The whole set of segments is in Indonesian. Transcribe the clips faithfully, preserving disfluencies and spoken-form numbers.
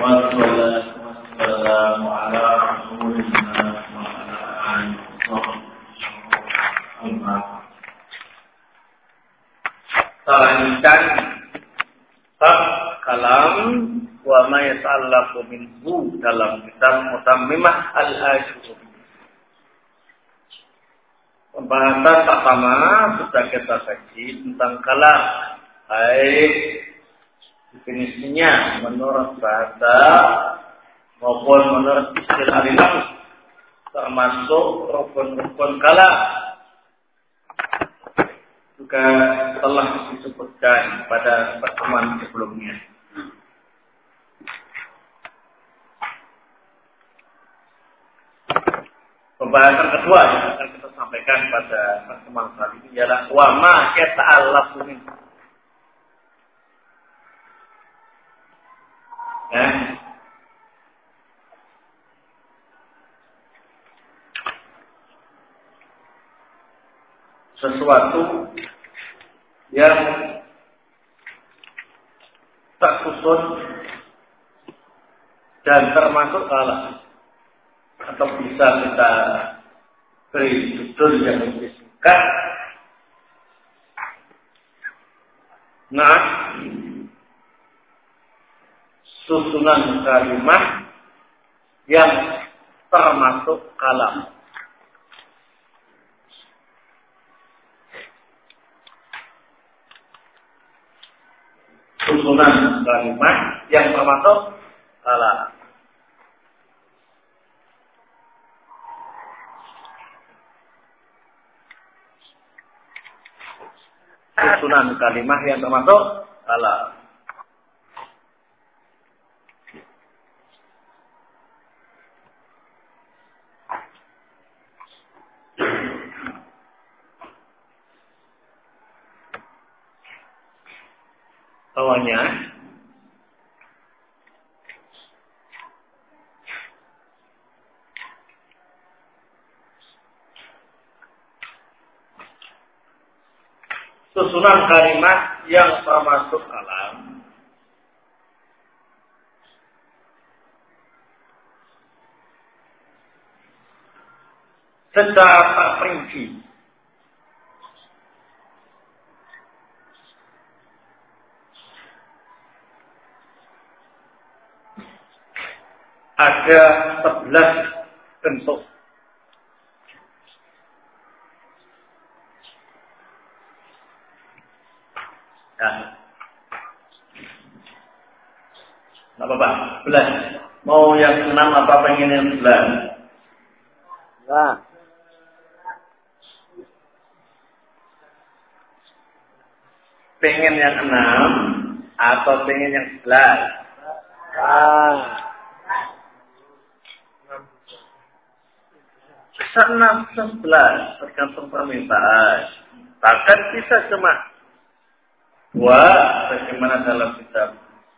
Wassalatu wassalamu ala rasulillah wa ala alihi wa sahbihi. Selanjutnya bab kalam wa ma yata'allaqu minhu dalam kitab Mutammimah al-Ajurri. Pembahasan pertama sudah kita kaji tentang kalam, baik definisinya menurut bahasa maupun menurut istilah ilmu, termasuk rukun-rukun kalam juga telah disebutkan pada pertemuan sebelumnya. Pembahasan kedua yang akan kita sampaikan pada pertemuan kali ini ialah wa ma yata'allaqu minhu. Ya. Sesuatu yang tak susun dan termasuk kalam, atau bisa kita beri judul yang lebih singkat. Nah, susunan kalimat yang termasuk kalam. Susunan kalimat yang termasuk kalam. Susunan kalimat yang termasuk kalam. Awalnya susunan kalimat yang termasuk kalam secara terperinci ada sebelas bentuk. Nah, nggak apa-apa, sebelas. Mau yang enam apa pengen yang sebelas? Nah. Pengen yang enam atau pengen yang sebelas? Ah. Enam sebelas tergantung permintaan. Bahkan bisa cuma dua, bagaimana dalam kitab?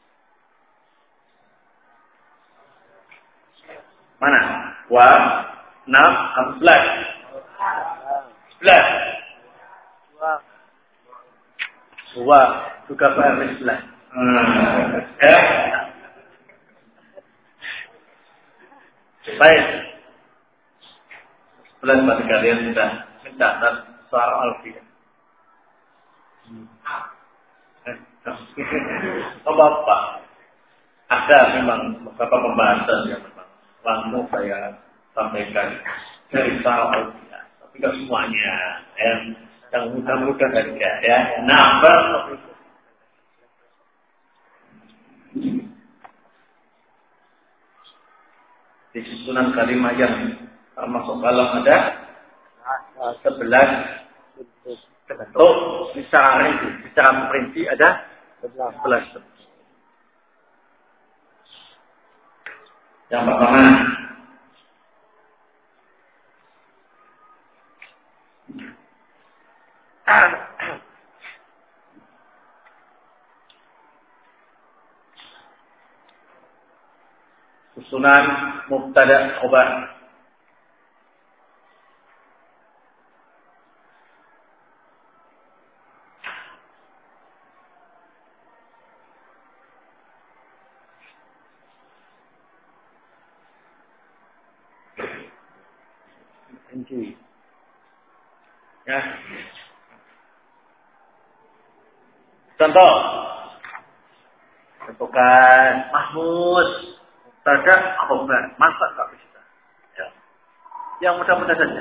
Mana? Dua, enam, sebelas. Sebelas. Dua juga pada sebelas. Ya. Baik. Sebelas pada kalian sudah mencatat soal alfiah. Apa-apa. Ada memang beberapa pembahasan yang memang langsung saya sampaikan dari soal alfiah. Tapi tidak semuanya. Yang, yang mudah-mudah saja. Ya. Nambah. Di susunan kalimat yang termasuk kalam ada sebelas bentuk. Secara rinci, secara perinci ada sebelas bentuk. Yang pertama, susunan mubtada khobar. rinci. Ya. Contoh. Contohkan Mahmud. Mubtada khobar. Masa tak bisa? Ya. Yang mudah-mudah saja.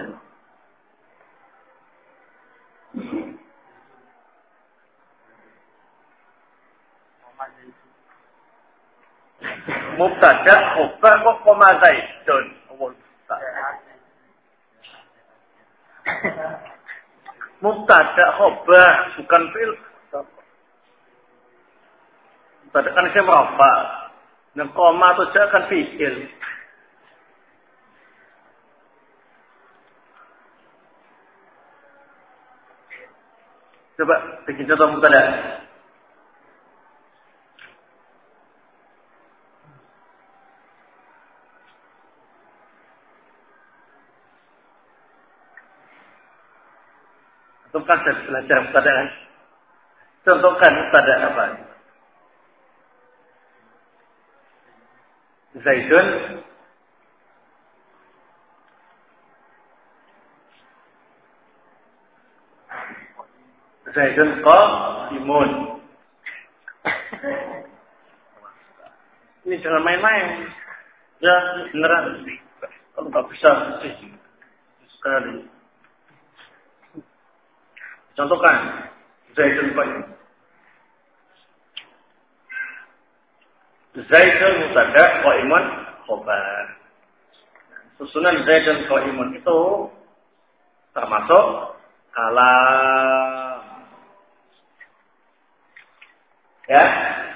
Mubtada khobar kok koma zaidun. Mubtada khobar bukan fil. Mubtada kan isim rafa. Dan koma itu saja kan fi'il. Coba bikin contoh mubtada. Itu kan saya belajar mubtada kan. Contohkan mubtada apa? Zaidun Zaidun qaimun. Ini jangan main-main. Ya, beneran. Kalau nggak bisa, sekali. Contohkan Zaidun qaimun. Zaidun mubtada, qaimun khobar. Susunan Zaidun qaimun itu termasuk kalam. Ya.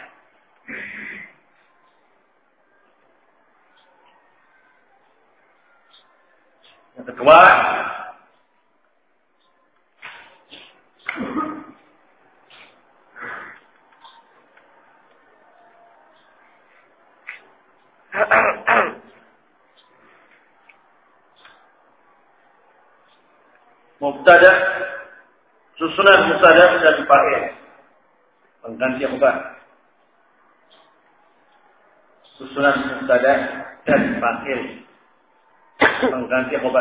Yang kedua, mubtada, susunan mubtada dan fa'il. Pengganti apa? Susunan mubtada dan fa'il. Pengganti apa?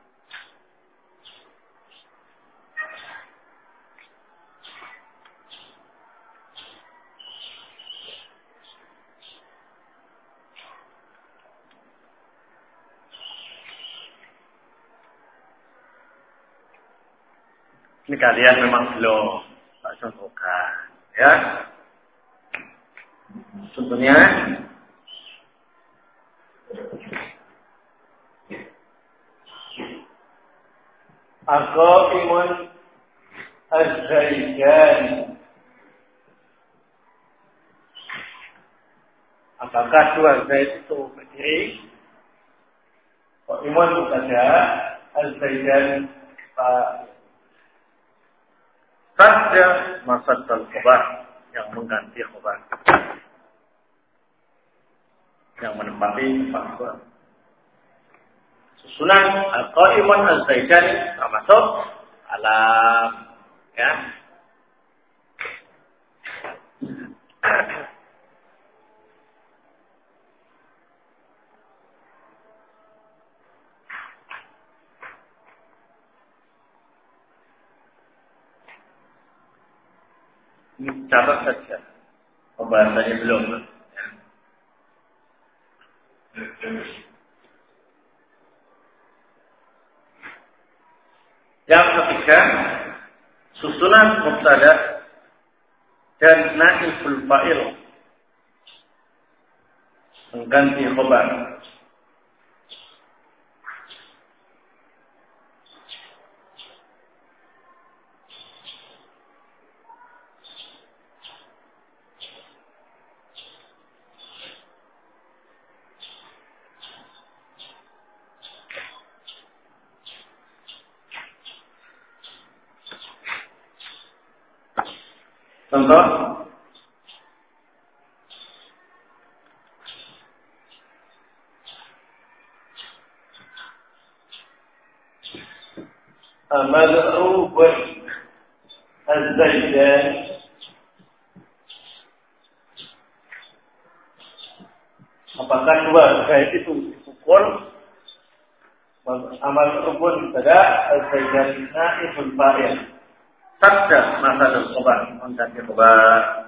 Ini kalian memang belum tak contohkan, ya. Contohnya, al-qaimun az-zaidan. Apakah dua zaid itu berdiri? Qaimun mubtada, az-zaidan saja masad al-khobar yang mengganti khobar, yang menempati tempat khobar. Susunan al-qaimun az-zaidan termasuk alam, ya. Ini catat saja. Pembahasannya belum. Ya. Yang ketiga, susunan mubtada dan naibul fa'il mengganti khobar. Contoh, Mad'ubun az-zaidan. Apakah dua zaid itu dipukul amal rukun pada al-Zaidani naibul fa'il. Sabda masa berkobar, menjadi kobar.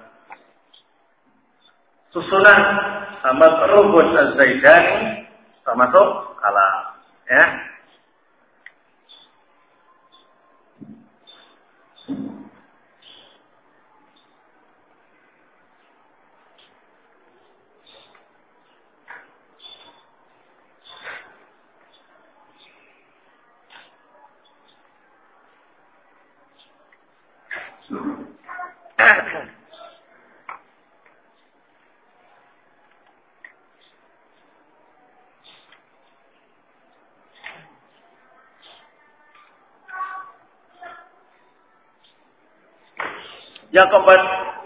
Susunan amal rukun al-Zaidani termasuk kalam, ya. Yang keempat,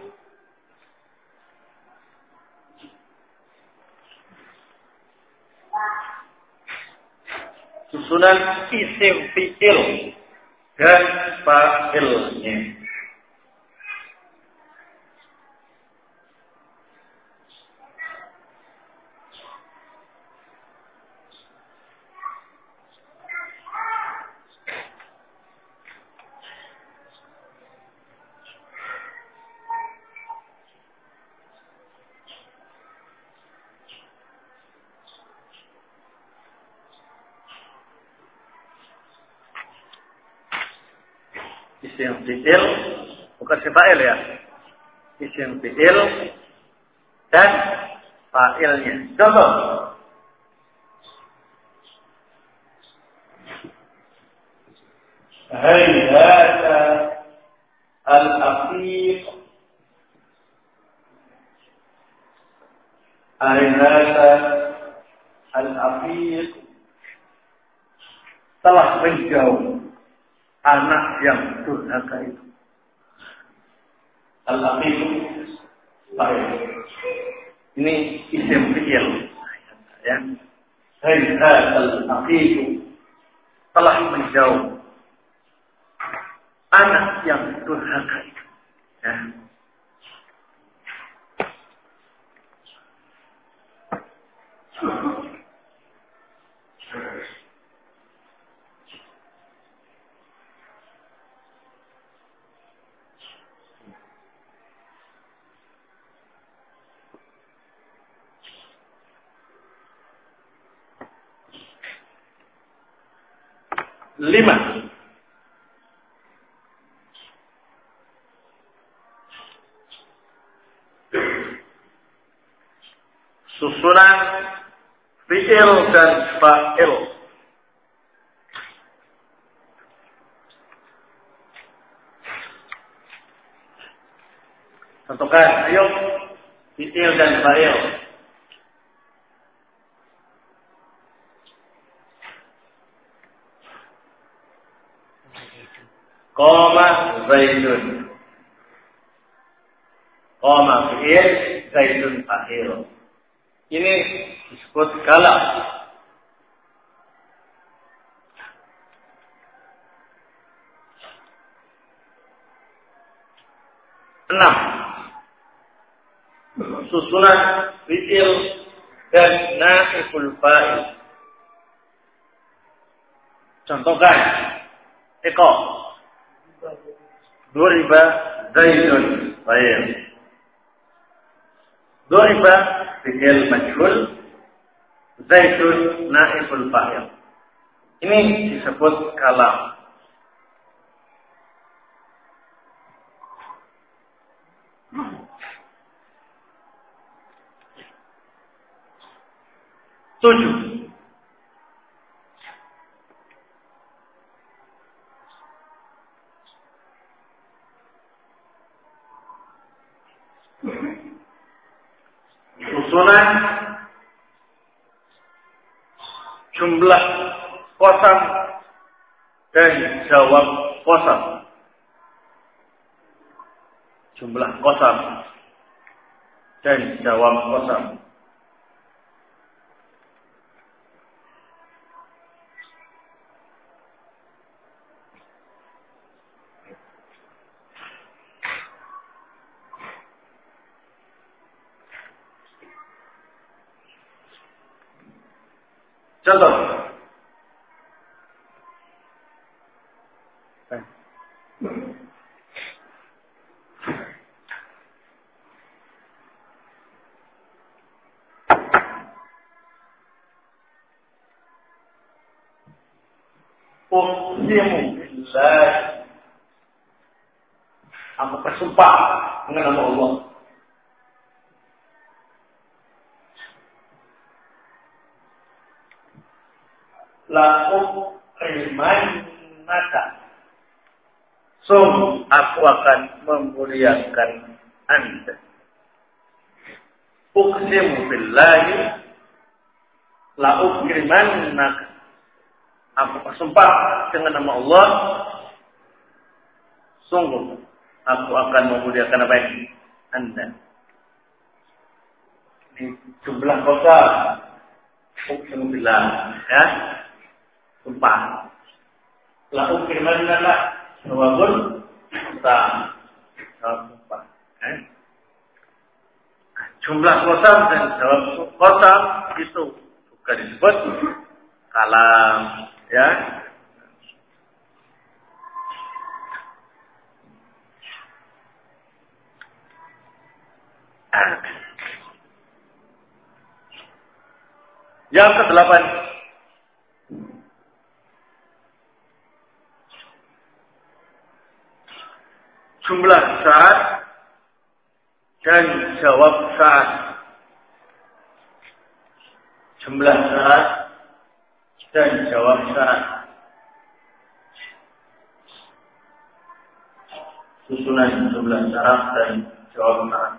susunan isim fi'il dan fa'ilnya. Isim fi'il, bukan si fa'il ya. Isim fi'il dan fa'ilnya. Contoh. Hayata al-aqiq. Hayata al-aqiq. Telah menjauh anak yang durhaka itu. Al-aqiq fa'il. Ini isim fi'il. Ya. Hayat al-aqiq telah menjauh anak yang durhaka itu. Ya. Lima. Susunan fi'il dan fa'il. Tentukan, ayo fi'il dan fa'il. Qama Zaidun. Qama fi'il, Zaidun fa'il. Ini disebut kalam. Enam. Susunan fi'il dan naibul fa'il. Contohkan. Eko. Duriba Zaidun fa'il. Duriba fi'il majhul, Zaidun naibul fa'il. Ini disebut kalam. Tujuh. Susunan jumlah kosam dan jawab kosam. Jumlah kosam dan jawab kosam. Contoh. Uqsimu billah. Aku bersumpah dengan nama Allah. La uqrimannaka. Sungguh aku akan memuliakan Anda. Uqsimu billahi la uqrimannaka. Aku bersumpah dengan nama Allah. Sungguh aku akan memuliakan apa ini? Anda. Ini jumlah kota. Uqsimu billah, ya. Sumpah. La uqrimannaka jawabun kota. Sumpah. Eh? Jumlah kota dan jawab kota itu juga disebut kalam, ya. Yang kedelapan, jumlah saat dan jawab saat. Jumlah saat dan jawab saat. Susunan jumlah saat dan jawab saat.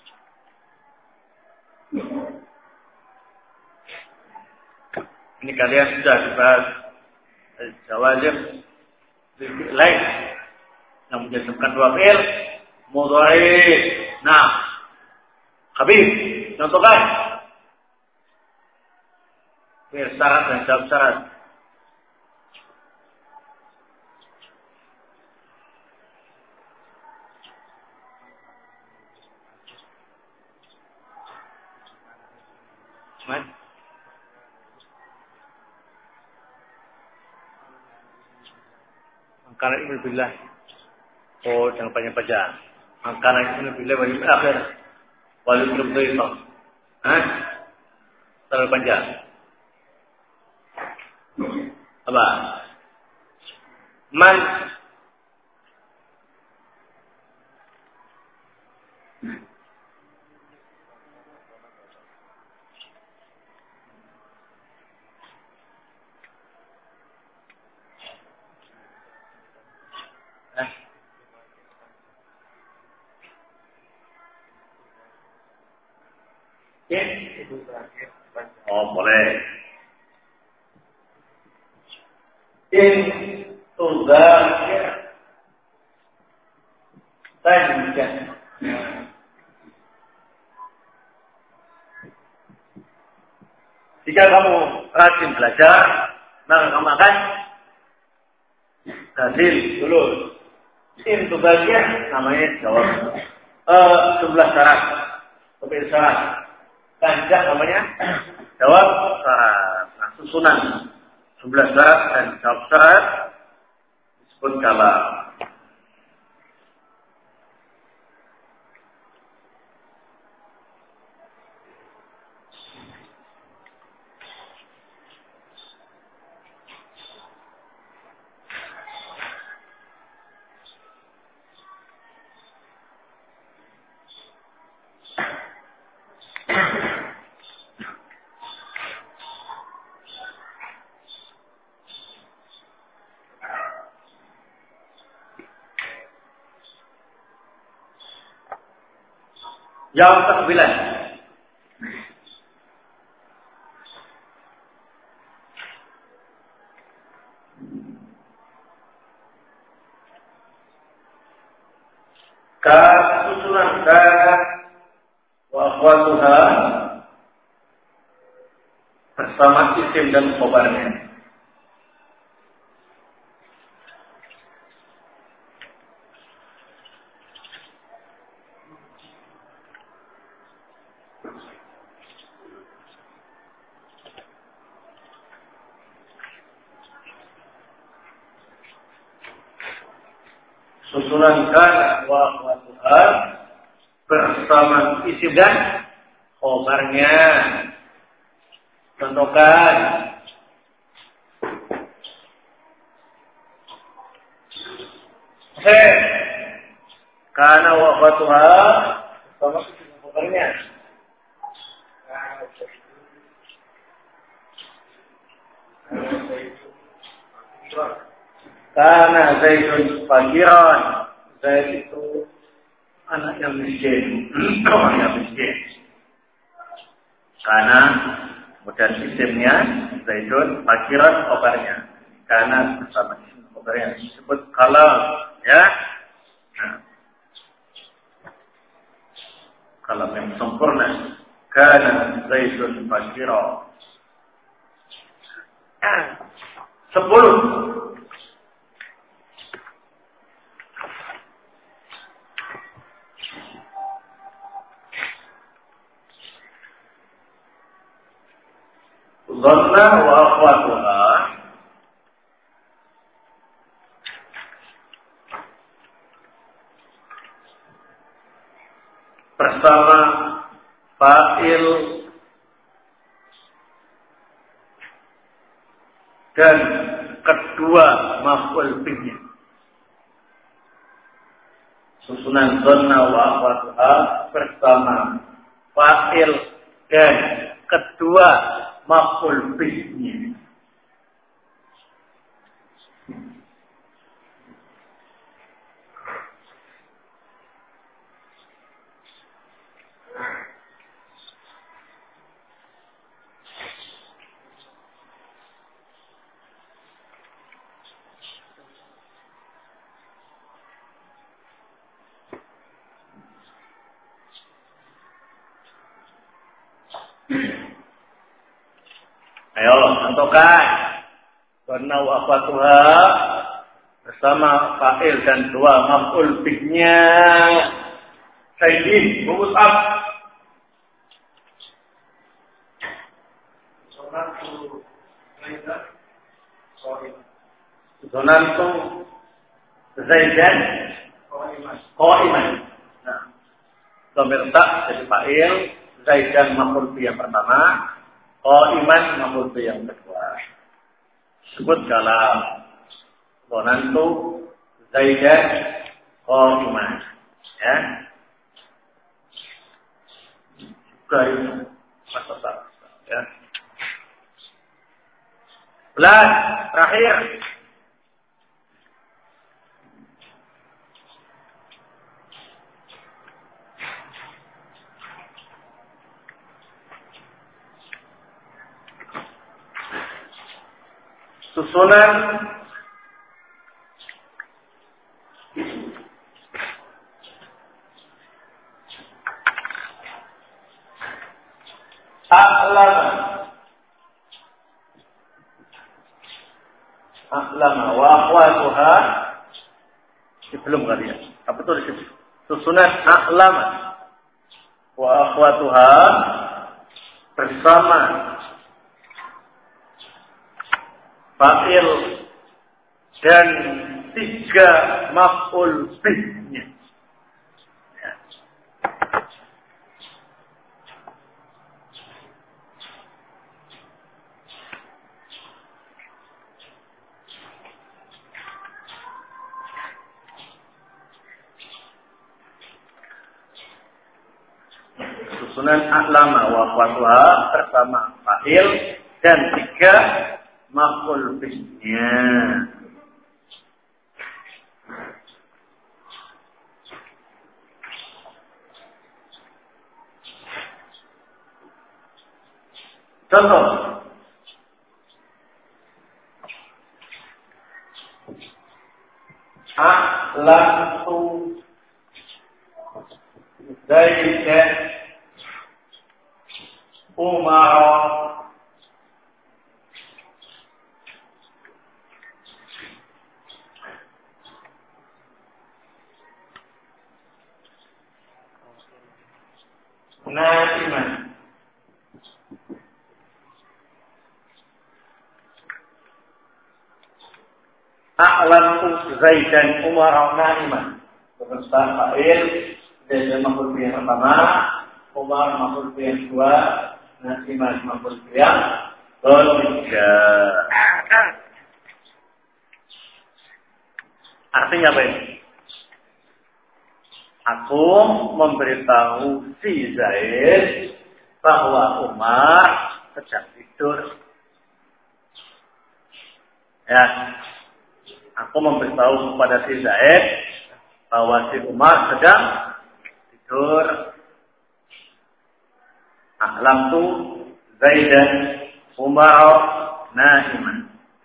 Ini kalian sudah dibahas jawazim lain yang menjadikan dua fi'il mudhari. Nah, Habib, contohkan fi'il syarat dan jawab syarat. Cuman Makanan ini billah. Oh, jangan panjang-panjang. Makanan ini billah wajib akhir. Wajib berdoa. Hah? Terlalu panjang. Apa? Man. Oh, boleh. In tuzakir tajkan. Jika kamu rajin belajar, maka kamu akan hasil lulus. In tuzakir namanya jawab. Eh, jumlah syarat. Tapi syarat. Tajak namanya jawab syarat. Nah, susunan jumlah syarat dan jawab syarat disebut kalam. Yang kesembilan, ka susunan ka wa akhwatuha bersama isim dan khobarnya. Susunan kana wa akhwatuha bersama isim dan khobarnya. Contohkan Zaid. Kana wa akhwatuha sama sebenarnya. Kana Zaidun fakiran. Zaid itu anak yang miskin, orang yang miskin. Karena kemudian isimnya Zaidun fakiran kabarnya. Karena bersama isim kabarnya disebut kalam, ya. Nah, kalam yang sempurna. Karena Zaidun fakiran. Sepuluh. Dhanna wa akhwatuha bersama fa'il dan kedua maf'ul bihnya. Susunan dhanna wa akhwatuha bersama fa'il dan kedua maf'ul bihnya. Ayo, tentukan. Dhanna wa akhwatuha bersama fa'il dan dua maf'ul bihnya. Sayyid, bungkus up. Zonantu Zaidan Qa'iman. Nah, dhamir ta jadi fa'il, Zaidan maf'ul bih yang pertama, Qa'iman maf'ul bih yang kedua. Sebut dalam Zonantu Zaidan Qa'iman. Ya. Juga itu masa ya. Belas terakhir. Susunan a'lama a'lama wa akhwatuha belum kali ya. Apa tuh di situ? Susunan a'lama wa akhwatuha bersama fa'il dan tiga maf'ul bihnya. Ya. Susunan a'lama wa akhwatuha bersama fa'il dan tiga maf'ul bihnya. Contoh. A'lamtu Zaidan Umar Na'iman. A'lamtu Zaidan Umar Na'iman. Bersama fa'il Zaidan maf'ul bih yang pertama, Umar maf'ul bih yang kedua, Na'iman maf'ul bih yang ketiga. Artinya apa ini? Aku memberitahu si Zaid bahwa Umar sedang tidur. Ya, aku memberitahu kepada si Zaid bahwa si Umar sedang tidur. Ahlam tu Zaidan Umar na'iman.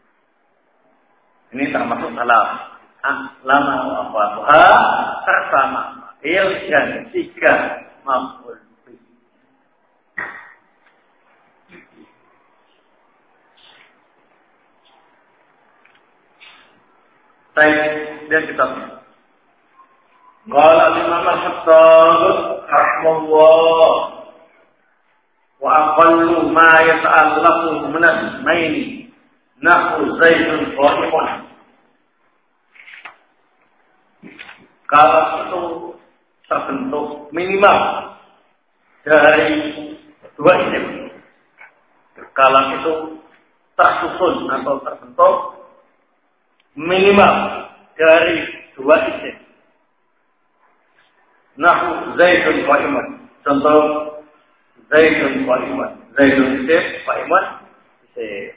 Ini termasuk salam. Ahlama wa afatuha bersama il dan tiga maf'ul bih. Baik, dan kita qala Imam Al-Hattab rahimahullah wa aqallu ma yata'allaqu min al-maini nahu Zaidun qa'imun. Kalau itu terbentuk minimal dari dua isim. Kalau itu tersusun atau terbentuk minimal dari dua isim. Nahu Zaidun qa'imun. Contoh Zaidun qa'imun. Zaidun isim, qa'imun isim.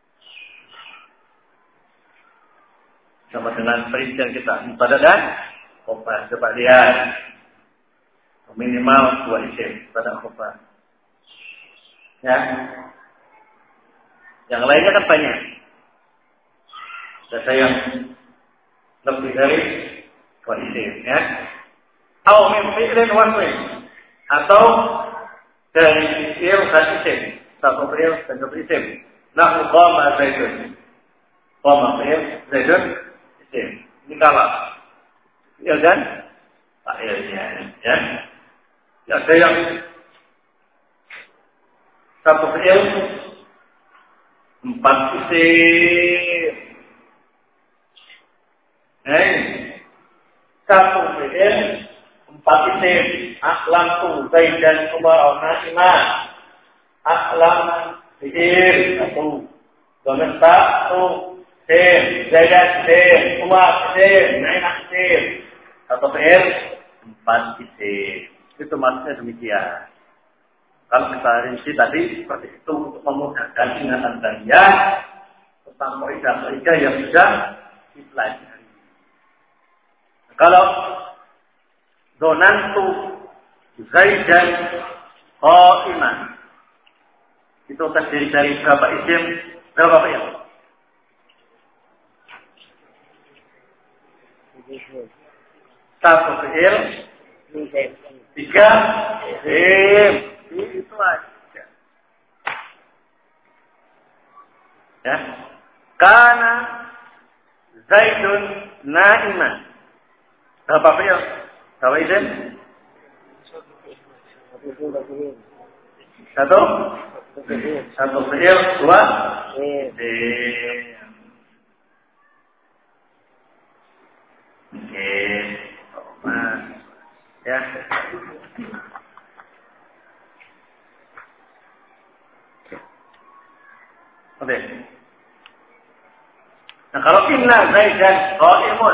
Sama dengan perincian kita mubtada dan khobar. Coba lihat minimal dua isim pada khobar. Ya, yang lainnya kan banyak. Ada yang lebih dari dua isim, ya. Atau min fi'lin wa fi'l, atau dari fi'il dan isim, satu fi'il dan satu isim. Nahu qama Zaidun. Qama fi'il, Zaidun isim. Ini kalah. Ya kan? Akhirnya, ya. Ada yang satu fi'il empat isim. Eh, satu fi'il empat isim. Aklam tu Zaidan Umar na'iman. Aklam fi'il satu. Domen satu. Sim, Zaidan sim, Umar sim, na'iman sim. Satu fi'il empat isim. Itu maksudnya demikian. Kalau kita rinci tadi seperti itu untuk memudahkan ingatan kalian tentang kaidah-kaidah yang sudah dipelajari. Kalau donantu Zaidan qa'iman itu terdiri dari berapa isim, berapa fi'il? Satu fi'il, tiga isim. Itu aja. Ya. Kana Zaidun na'iman. Berapa fi'il? Berapa isim? Satu? Satu fi'il, dua isim. Oke. Mas. Ya. Oke. Nah, kalau inna Zaidan qa'imun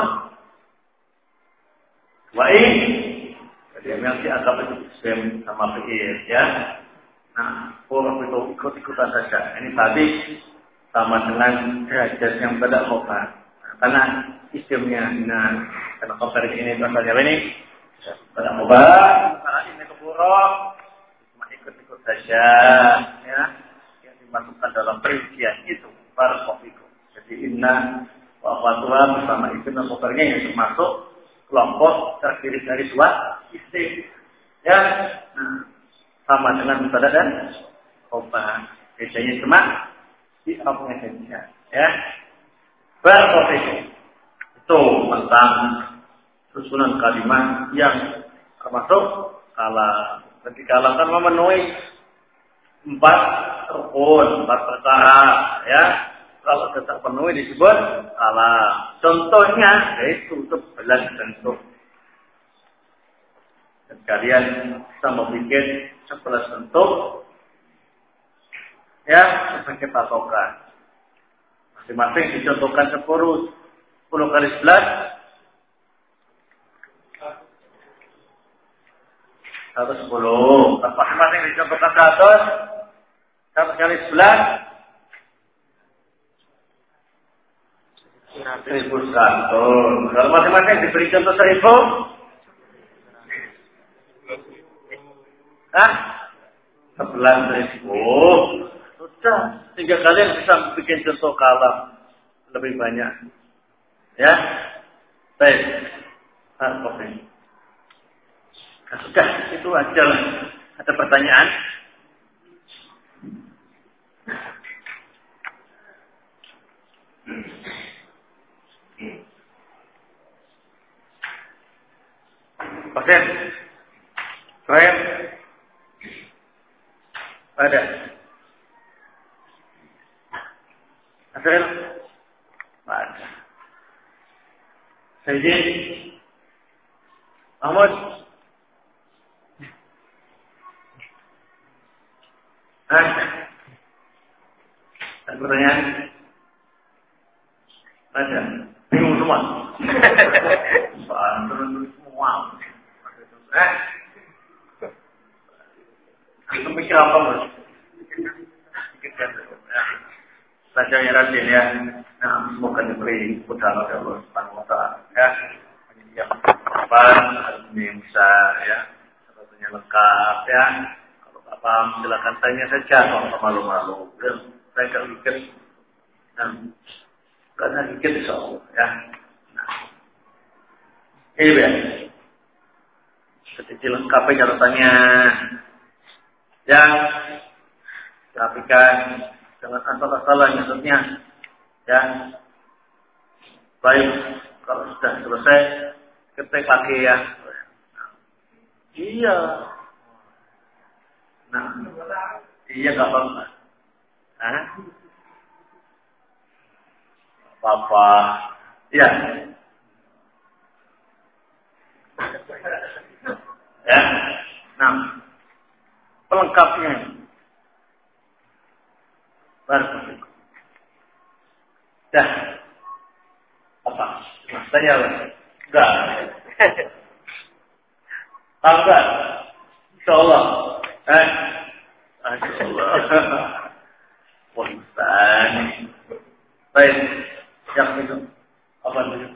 wa in jadi yang dianggap itu isim sama fi'il, ya. Nah, huruf itu ikut-ikutan saja. Ini tadi sama dengan derajat yang pada khobar. Nah, karena isimnya nah, karena khobar ini asalnya ini pada khobar, karena ini keburuk, cuma ikut-ikut saja, ya. Masukkan dalam perincian itu para kopiku. Jadi inna wa fatwa bersama isim dan khobarnya yang termasuk kelompok terdiri dari dua isim. Ya, nah, sama dengan mubtada dan khobar. Bedanya cuma di awalnya saja. Ya, para kopiku itu tentang susunan kalimat yang termasuk kalam. Ketika kalam kan memenuhi empat rukun, empat perkara, ya. Kalau tidak penuhi disebut kalam. Contohnya yaitu untuk belas bentuk. Dan kalian bisa membuat sebelas bentuk, ya, sebagai patokan. Masing-masing dicontohkan sepuluh, sepuluh kali sebelas, seratus sepuluh. Masing-masing dicontohkan seratus. seratus kali sebelas. seribu seratus. Kalau masing-masing diberi contoh seribu. Hah? sebelas ribu. Sudah. Sehingga kalian bisa bikin contoh kalam lebih banyak. Ya. Baik. Ah, oke. Nah, sudah. Itu aja lah. Ada pertanyaan? Pasien? Keren? Ada? Hasil? Ada. Sayyid? Ahmad? Hah? Ada pertanyaan? Ada? Bingung semua? Soal turun-turun semua. Eh? Itu mikir apa, Mas? Belajarnya rajin ya. Nah, semoga diberi kemudahan oleh Allah Subhanahu wa taala ya. Yang apa yang bisa ya, satunya lengkap ya. Kalau tak paham silakan tanya saja, kalau malu-malu. Saya akan mikir. Nah, karena mikir insyaallah ya. Nah. Iya. Jadi lengkap catatannya. Ya. Rapikan. Jangan asal-asalan maksudnya. Ya. Baik. Kalau sudah selesai, ketik lagi ya. Iya. Nah. Iya nggak apa-apa. Hah? Apa-apa. Iya. Ya. Nah. Pelengkapnya. Baru. Dah. Apa? Tanya apa? Enggak. Enggak. Insyaallah. Eh. Insyaallah. Punten. Baik. Yang itu. Apa itu?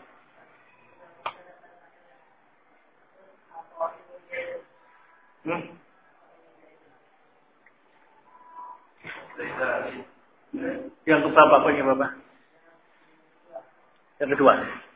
Hmm? Yang keberapa poinnya Bapak? Yang kedua.